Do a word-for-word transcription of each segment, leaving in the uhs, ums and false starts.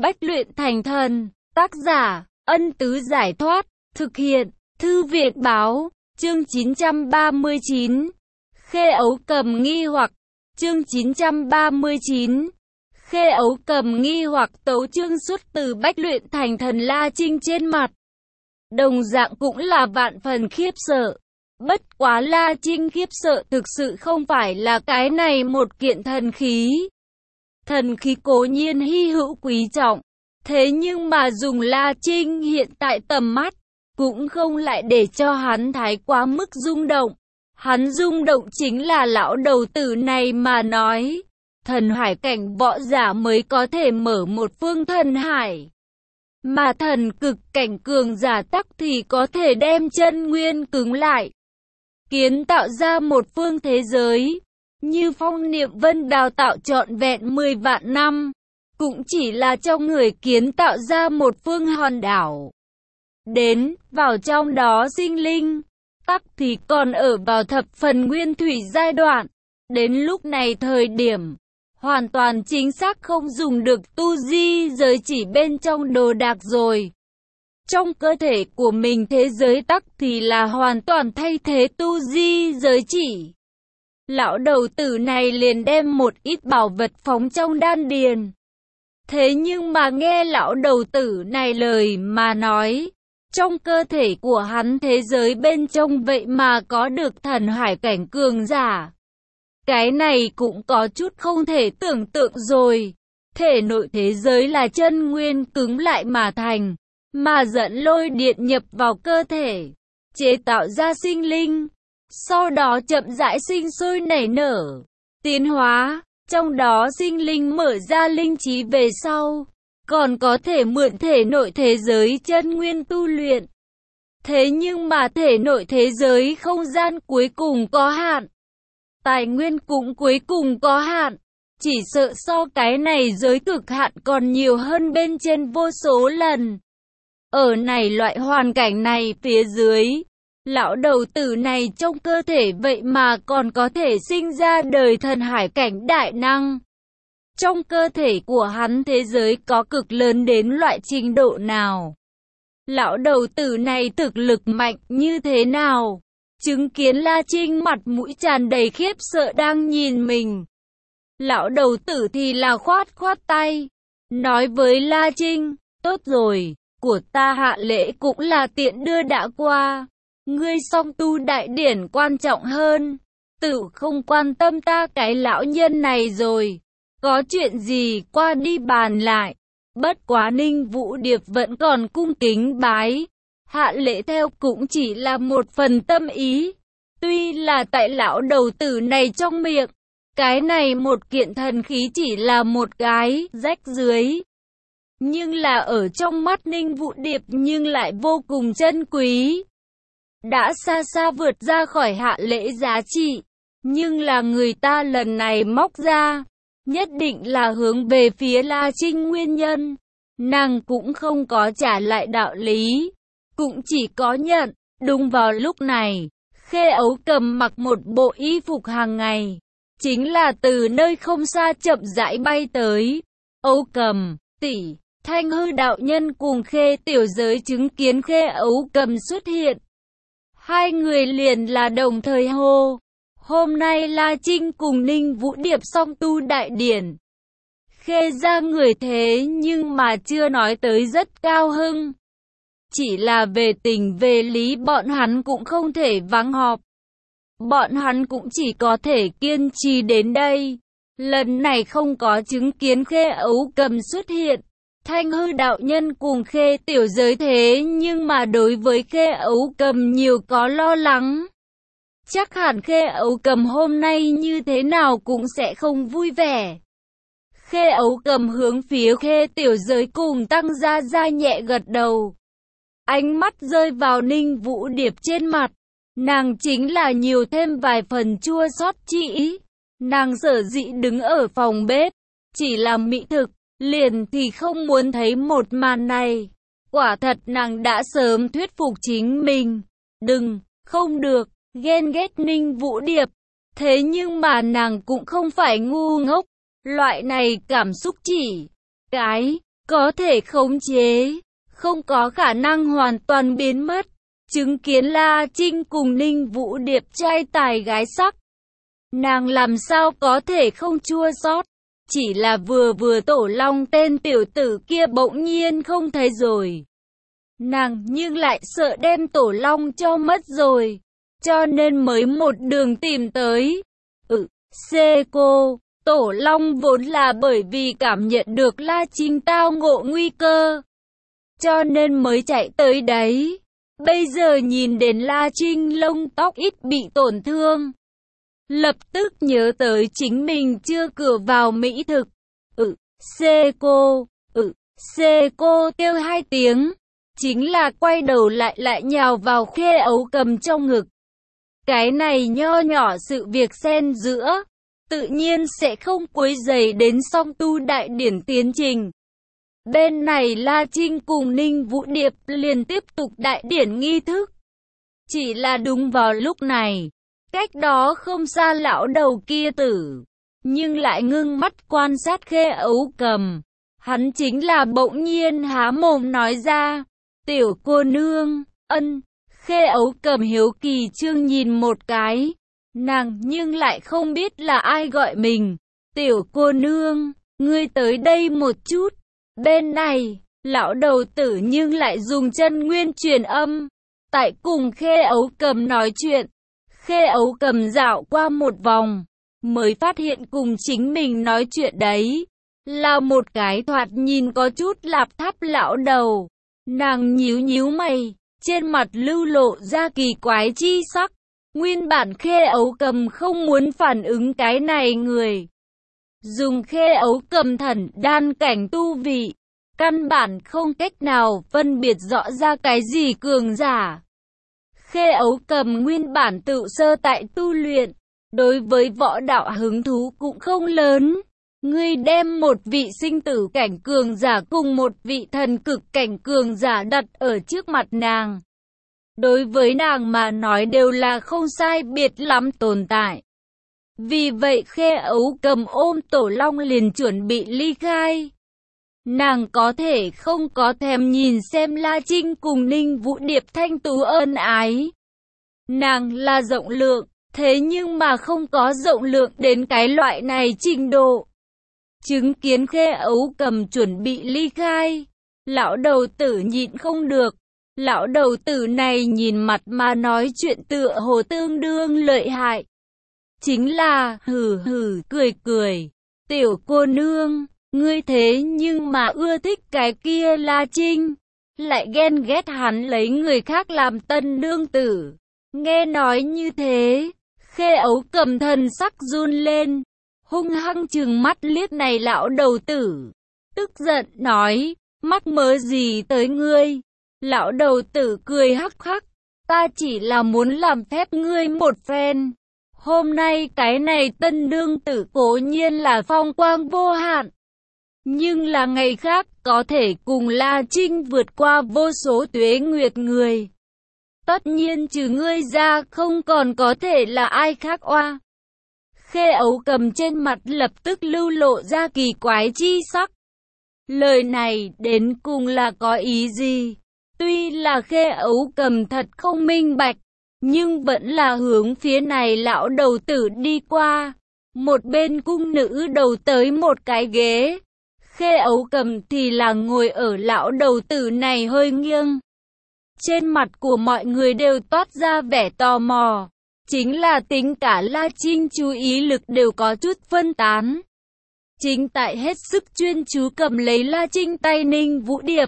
Bách luyện thành thần. Tác giả, Ân Tứ Giải Thoát. Thực hiện, Thư Viện Báo. Chương chín trăm ba mươi chín. Khê Ấu Cầm nghi hoặc. Chương chín trăm ba mươi chín. Khê Ấu Cầm nghi hoặc. Tấu chương xuất từ Bách luyện thành thần. La Trinh trên mặt đồng dạng cũng là vạn phần khiếp sợ. Bất quá La Trinh khiếp sợ thực sự không phải là cái này một kiện thần khí. Thần khí cố nhiên hy hữu quý trọng, thế nhưng mà dùng La Trinh hiện tại tầm mắt, cũng không lại để cho hắn thái quá mức rung động. Hắn rung động chính là lão đầu tử này mà nói. Thần hải cảnh võ giả mới có thể mở một phương thần hải. Mà thần cực cảnh cường giả tắc thì có thể đem chân nguyên cứng lại, kiến tạo ra một phương thế giới. Như Phong Niệm Vân đào tạo trọn vẹn mười vạn năm, cũng chỉ là cho người kiến tạo ra một phương hòn đảo. Đến, vào trong đó sinh linh, tắc thì còn ở vào thập phần nguyên thủy giai đoạn. Đến lúc này thời điểm, hoàn toàn chính xác không dùng được tu di giới chỉ bên trong đồ đạc rồi. Trong cơ thể của mình thế giới tắc thì là hoàn toàn thay thế tu di giới chỉ. Lão đầu tử này liền đem một ít bảo vật phóng trong đan điền. Thế nhưng mà nghe lão đầu tử này lời mà nói, trong cơ thể của hắn thế giới bên trong vậy mà có được thần hải cảnh cường giả. Cái này cũng có chút không thể tưởng tượng rồi. Thể nội thế giới là chân nguyên cứng lại mà thành, mà dẫn lôi điện nhập vào cơ thể, chế tạo ra sinh linh, sau đó chậm rãi sinh sôi nảy nở, tiến hóa, trong đó sinh linh mở ra linh trí về sau, còn có thể mượn thể nội thế giới chân nguyên tu luyện. Thế nhưng mà thể nội thế giới không gian cuối cùng có hạn, tài nguyên cũng cuối cùng có hạn, chỉ sợ so cái này giới cực hạn còn nhiều hơn bên trên vô số lần. Ở này loại hoàn cảnh này phía dưới, lão đầu tử này trong cơ thể vậy mà còn có thể sinh ra đời thần hải cảnh đại năng. Trong cơ thể của hắn thế giới có cực lớn đến loại trình độ nào? Lão đầu tử này thực lực mạnh như thế nào? Chứng kiến La Trinh mặt mũi tràn đầy khiếp sợ đang nhìn mình. Lão đầu tử thì là khoát khoát tay, nói với La Trinh, tốt rồi, của ta hạ lễ cũng là tiện đưa đã qua. Ngươi song tu đại điển quan trọng hơn, tự không quan tâm ta cái lão nhân này rồi. Có chuyện gì qua đi bàn lại. Bất quá Ninh Vũ Điệp vẫn còn cung kính bái. Hạ lễ theo cũng chỉ là một phần tâm ý. Tuy là tại lão đầu tử này trong miệng, cái này một kiện thần khí chỉ là một cái rách dưới, nhưng là ở trong mắt Ninh Vũ Điệp nhưng lại vô cùng chân quý. Đã xa xa vượt ra khỏi hạ lễ giá trị, nhưng là người ta lần này móc ra, nhất định là hướng về phía La Trinh nguyên nhân. Nàng cũng không có trả lại đạo lý, cũng chỉ có nhận. Đúng vào lúc này, Khê Ấu Cầm mặc một bộ y phục hàng ngày, chính là từ nơi không xa chậm rãi bay tới. Ấu Cầm, tỷ. Thanh Hư đạo nhân cùng Khê Tiểu Giới chứng kiến Khê Ấu Cầm xuất hiện, hai người liền là đồng thời hô. Hôm nay La Trinh cùng Ninh Vũ Điệp song tu đại điển, Khê ra người thế nhưng mà chưa nói tới rất cao hưng. Chỉ là về tình về lý bọn hắn cũng không thể vắng họp. Bọn hắn cũng chỉ có thể kiên trì đến đây. Lần này không có chứng kiến Khê Ấu Cầm xuất hiện, Thanh Hư đạo nhân cùng Khê Tiểu Giới thế nhưng mà đối với Khê Ấu Cầm nhiều có lo lắng. Chắc hẳn Khê Ấu Cầm hôm nay như thế nào cũng sẽ không vui vẻ. Khê Ấu Cầm hướng phía Khê Tiểu Giới cùng Tăng Gia Gia nhẹ gật đầu. Ánh mắt rơi vào Ninh Vũ Điệp trên mặt, nàng chính là nhiều thêm vài phần chua xót chi ý. Nàng sở dĩ đứng ở phòng bếp, chỉ là mỹ thực, liền thì không muốn thấy một màn này. Quả thật nàng đã sớm thuyết phục chính mình, đừng, không được, ghen ghét Ninh Vũ Điệp. Thế nhưng mà nàng cũng không phải ngu ngốc, loại này cảm xúc chỉ cái có thể khống chế, không có khả năng hoàn toàn biến mất. Chứng kiến La Trinh cùng Ninh Vũ Điệp trai tài gái sắc, nàng làm sao có thể không chua xót. Chỉ là vừa vừa Tổ Long tên tiểu tử kia bỗng nhiên không thấy rồi. Nàng nhưng lại sợ đem Tổ Long cho mất rồi, cho nên mới một đường tìm tới. Ừ, C cô, Tổ Long vốn là bởi vì cảm nhận được La Trinh tao ngộ nguy cơ, cho nên mới chạy tới đấy. Bây giờ nhìn đến La Trinh lông tóc ít bị tổn thương, lập tức nhớ tới chính mình chưa cửa vào mỹ thực. Ừ, C cô, ừ, C cô kêu hai tiếng, chính là quay đầu lại lại nhào vào Khê Ấu Cầm trong ngực. Cái này nho nhỏ sự việc xen giữa, tự nhiên sẽ không quấy rầy đến song tu đại điển tiến trình. Bên này La Trinh cùng Ninh Vũ Điệp liền tiếp tục đại điển nghi thức. Chỉ là đúng vào lúc này, cách đó không xa lão đầu kia tử, nhưng lại ngưng mắt quan sát Khê Ấu Cầm. Hắn chính là bỗng nhiên há mồm nói ra, tiểu cô nương, ân. Khê Ấu Cầm hiếu kỳ trương nhìn một cái, nàng nhưng lại không biết là ai gọi mình. Tiểu cô nương, ngươi tới đây một chút. Bên này, lão đầu tử nhưng lại dùng chân nguyên truyền âm, tại cùng Khê Ấu Cầm nói chuyện. Khê Ấu Cầm dạo qua một vòng, mới phát hiện cùng chính mình nói chuyện đấy là một cái thoạt nhìn có chút lạp tháp lão đầu. Nàng nhíu nhíu mày, trên mặt lưu lộ ra kỳ quái chi sắc. Nguyên bản Khê Ấu Cầm không muốn phản ứng cái này người. Dùng Khê Ấu Cầm thần đan cảnh tu vị, căn bản không cách nào phân biệt rõ ra cái gì cường giả. Khê Ấu Cầm nguyên bản tự sơ tại tu luyện, đối với võ đạo hứng thú cũng không lớn. Ngươi đem một vị sinh tử cảnh cường giả cùng một vị thần cực cảnh cường giả đặt ở trước mặt nàng, đối với nàng mà nói đều là không sai biệt lắm tồn tại. Vì vậy Khê Ấu Cầm ôm Tổ Long liền chuẩn bị ly khai. Nàng có thể không có thèm nhìn xem La Trinh cùng Ninh Vũ Điệp thanh tú ân ái. Nàng là rộng lượng, thế nhưng mà không có rộng lượng đến cái loại này trình độ. Chứng kiến Khê Ấu Cầm chuẩn bị ly khai, lão đầu tử nhịn không được. Lão đầu tử này nhìn mặt mà nói chuyện tựa hồ tương đương lợi hại. Chính là hừ hừ cười cười. Tiểu cô nương, ngươi thế nhưng mà ưa thích cái kia La Trinh, lại ghen ghét hắn lấy người khác làm tân nương tử. Nghe nói như thế, Khê Ấu Cầm thần sắc run lên, hung hăng trừng mắt liếc này lão đầu tử, tức giận nói, mắc mớ gì tới ngươi? Lão đầu tử cười hắc hắc, ta chỉ là muốn làm phép ngươi một phen. Hôm nay cái này tân nương tử cố nhiên là phong quang vô hạn, nhưng là ngày khác có thể cùng La Trinh vượt qua vô số tuế nguyệt người. Tất nhiên trừ ngươi ra không còn có thể là ai khác oa. Khê Ấu Cầm trên mặt lập tức lưu lộ ra kỳ quái chi sắc. Lời này đến cùng là có ý gì? Tuy là Khê Ấu Cầm thật không minh bạch, nhưng vẫn là hướng phía này lão đầu tử đi qua. Một bên cung nữ đầu tới một cái ghế. Khê Ấu Cầm thì là ngồi ở lão đầu tử này hơi nghiêng. Trên mặt của mọi người đều toát ra vẻ tò mò. Chính là tính cả La Trinh chú ý lực đều có chút phân tán. Chính tại hết sức chuyên chú cầm lấy La Trinh tay Ninh Vũ Điệp,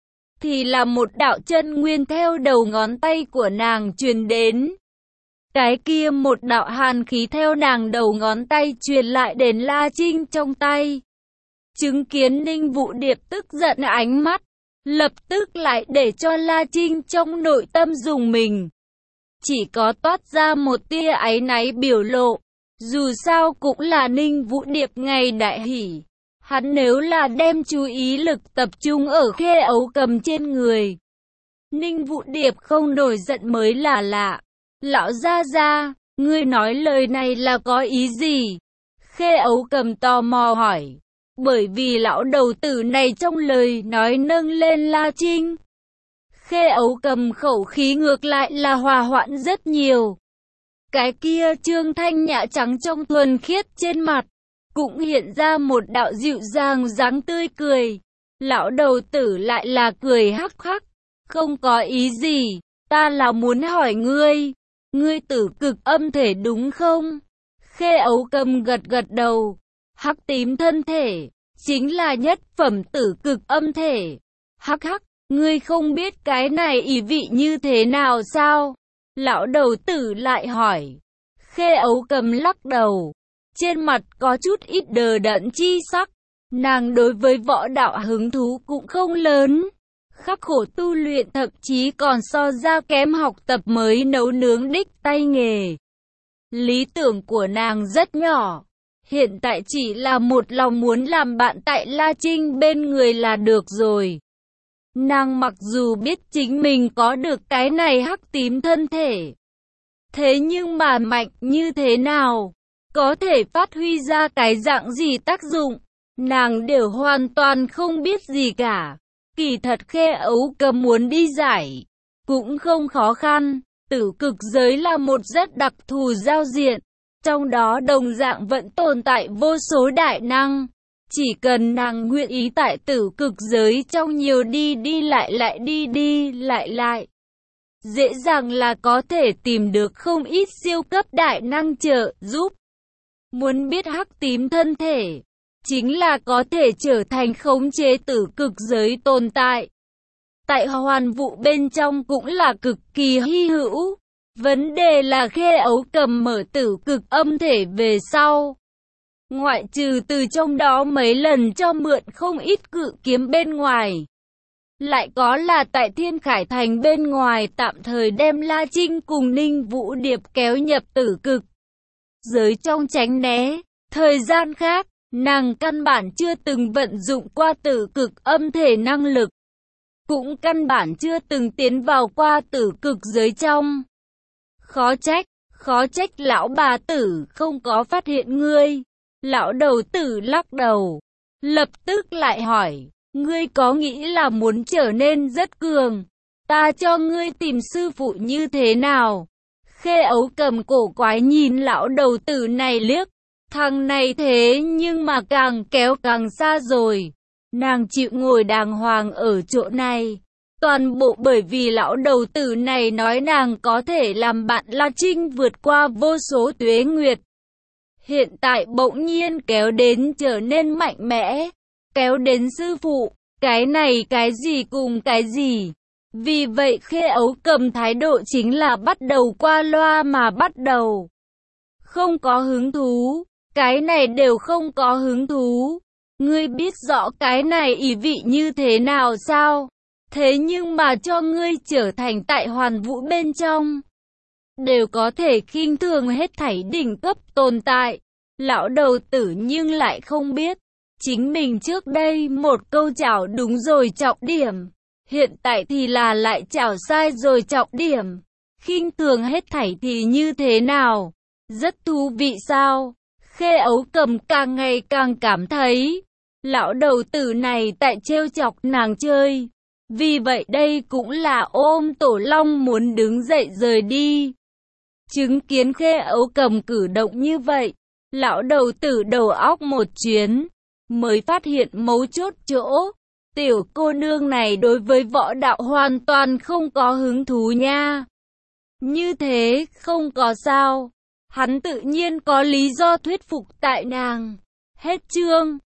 thì là một đạo chân nguyên theo đầu ngón tay của nàng truyền đến. Cái kia một đạo hàn khí theo nàng đầu ngón tay truyền lại đến La Trinh trong tay. Chứng kiến Ninh Vũ Điệp tức giận ánh mắt, lập tức lại để cho La Trinh trong nội tâm dùng mình. Chỉ có toát ra một tia áy náy biểu lộ. Dù sao cũng là Ninh Vũ Điệp ngày đại hỷ. Hắn nếu là đem chú ý lực tập trung ở Khê Ấu Cầm trên người, Ninh Vũ Điệp không nổi giận mới là lạ. Lão gia gia, ngươi nói lời này là có ý gì? Khê Ấu Cầm tò mò hỏi. Bởi vì lão đầu tử này trong lời nói nâng lên La Trinh. Khê Ấu Cầm khẩu khí ngược lại là hòa hoãn rất nhiều. Cái kia Trương Thanh Nhã trắng trong thuần khiết trên mặt, cũng hiện ra một đạo dịu dàng dáng tươi cười. Lão đầu tử lại là cười hắc hắc, không có ý gì, ta là muốn hỏi ngươi, ngươi tử cực âm thể đúng không? Khê Ấu Cầm gật gật đầu, hắc tím thân thể, chính là nhất phẩm tử cực âm thể. Hắc hắc, ngươi không biết cái này ý vị như thế nào sao? Lão đầu tử lại hỏi. Khê Ấu Cầm lắc đầu, trên mặt có chút ít đờ đẫn chi sắc. Nàng đối với võ đạo hứng thú cũng không lớn, khắc khổ tu luyện thậm chí còn so ra kém học tập mới nấu nướng đích tay nghề. Lý tưởng của nàng rất nhỏ, hiện tại chỉ là một lòng muốn làm bạn tại La Trinh bên người là được rồi. Nàng mặc dù biết chính mình có được cái này hắc tím thân thể, thế nhưng mà mạnh như thế nào, có thể phát huy ra cái dạng gì tác dụng, nàng đều hoàn toàn không biết gì cả. Kỳ thật Khê Ấu Cầm muốn đi giải, cũng không khó khăn. Tử cực giới là một rất đặc thù giao diện, trong đó đồng dạng vẫn tồn tại vô số đại năng. Chỉ cần nàng nguyện ý tại tử cực giới trong nhiều đi đi lại lại đi đi lại lại, dễ dàng là có thể tìm được không ít siêu cấp đại năng trợ giúp. Muốn biết hắc tím thân thể, chính là có thể trở thành khống chế tử cực giới tồn tại. Tại hoàn vũ bên trong cũng là cực kỳ hy hữu. Vấn đề là Khê Ấu Cầm mở tử cực âm thể về sau, ngoại trừ từ trong đó mấy lần cho mượn không ít cự kiếm bên ngoài, lại có là tại Thiên Khải Thành bên ngoài tạm thời đem La Trinh cùng Ninh Vũ Điệp kéo nhập tử cực giới trong tránh né. Thời gian khác, nàng căn bản chưa từng vận dụng qua tử cực âm thể năng lực, cũng căn bản chưa từng tiến vào qua tử cực giới trong. Khó trách, khó trách lão bà tử không có phát hiện ngươi. Lão đầu tử lắc đầu, lập tức lại hỏi, ngươi có nghĩ là muốn trở nên rất cường, ta cho ngươi tìm sư phụ như thế nào? Khê Ấu Cầm cổ quái nhìn lão đầu tử này liếc, thằng này thế nhưng mà càng kéo càng xa rồi. Nàng chịu ngồi đàng hoàng ở chỗ này, toàn bộ bởi vì lão đầu tử này nói nàng có thể làm bạn La Trinh vượt qua vô số tuế nguyệt. Hiện tại bỗng nhiên kéo đến trở nên mạnh mẽ, kéo đến sư phụ, cái này cái gì cùng cái gì. Vì vậy Khê Ấu Cầm thái độ chính là bắt đầu qua loa mà bắt đầu. Không có hứng thú, cái này đều không có hứng thú. Ngươi biết rõ cái này ý vị như thế nào sao? Thế nhưng mà cho ngươi trở thành tại hoàn vũ bên trong, đều có thể khinh thường hết thảy đỉnh cấp tồn tại. Lão đầu tử nhưng lại không biết, chính mình trước đây một câu chảo đúng rồi trọng điểm, hiện tại thì là lại chảo sai rồi trọng điểm. Khinh thường hết thảy thì như thế nào? Rất thú vị sao? Khê Ấu Cầm càng ngày càng cảm thấy, lão đầu tử này tại trêu chọc nàng chơi. Vì vậy đây cũng là ôm tổ long muốn đứng dậy rời đi. Chứng kiến Khê Ấu Cầm cử động như vậy, lão đầu tử đầu óc một chuyến, mới phát hiện mấu chốt chỗ. Tiểu cô nương này đối với võ đạo hoàn toàn không có hứng thú nha. Như thế không có sao, hắn tự nhiên có lý do thuyết phục tại nàng. Hết chương.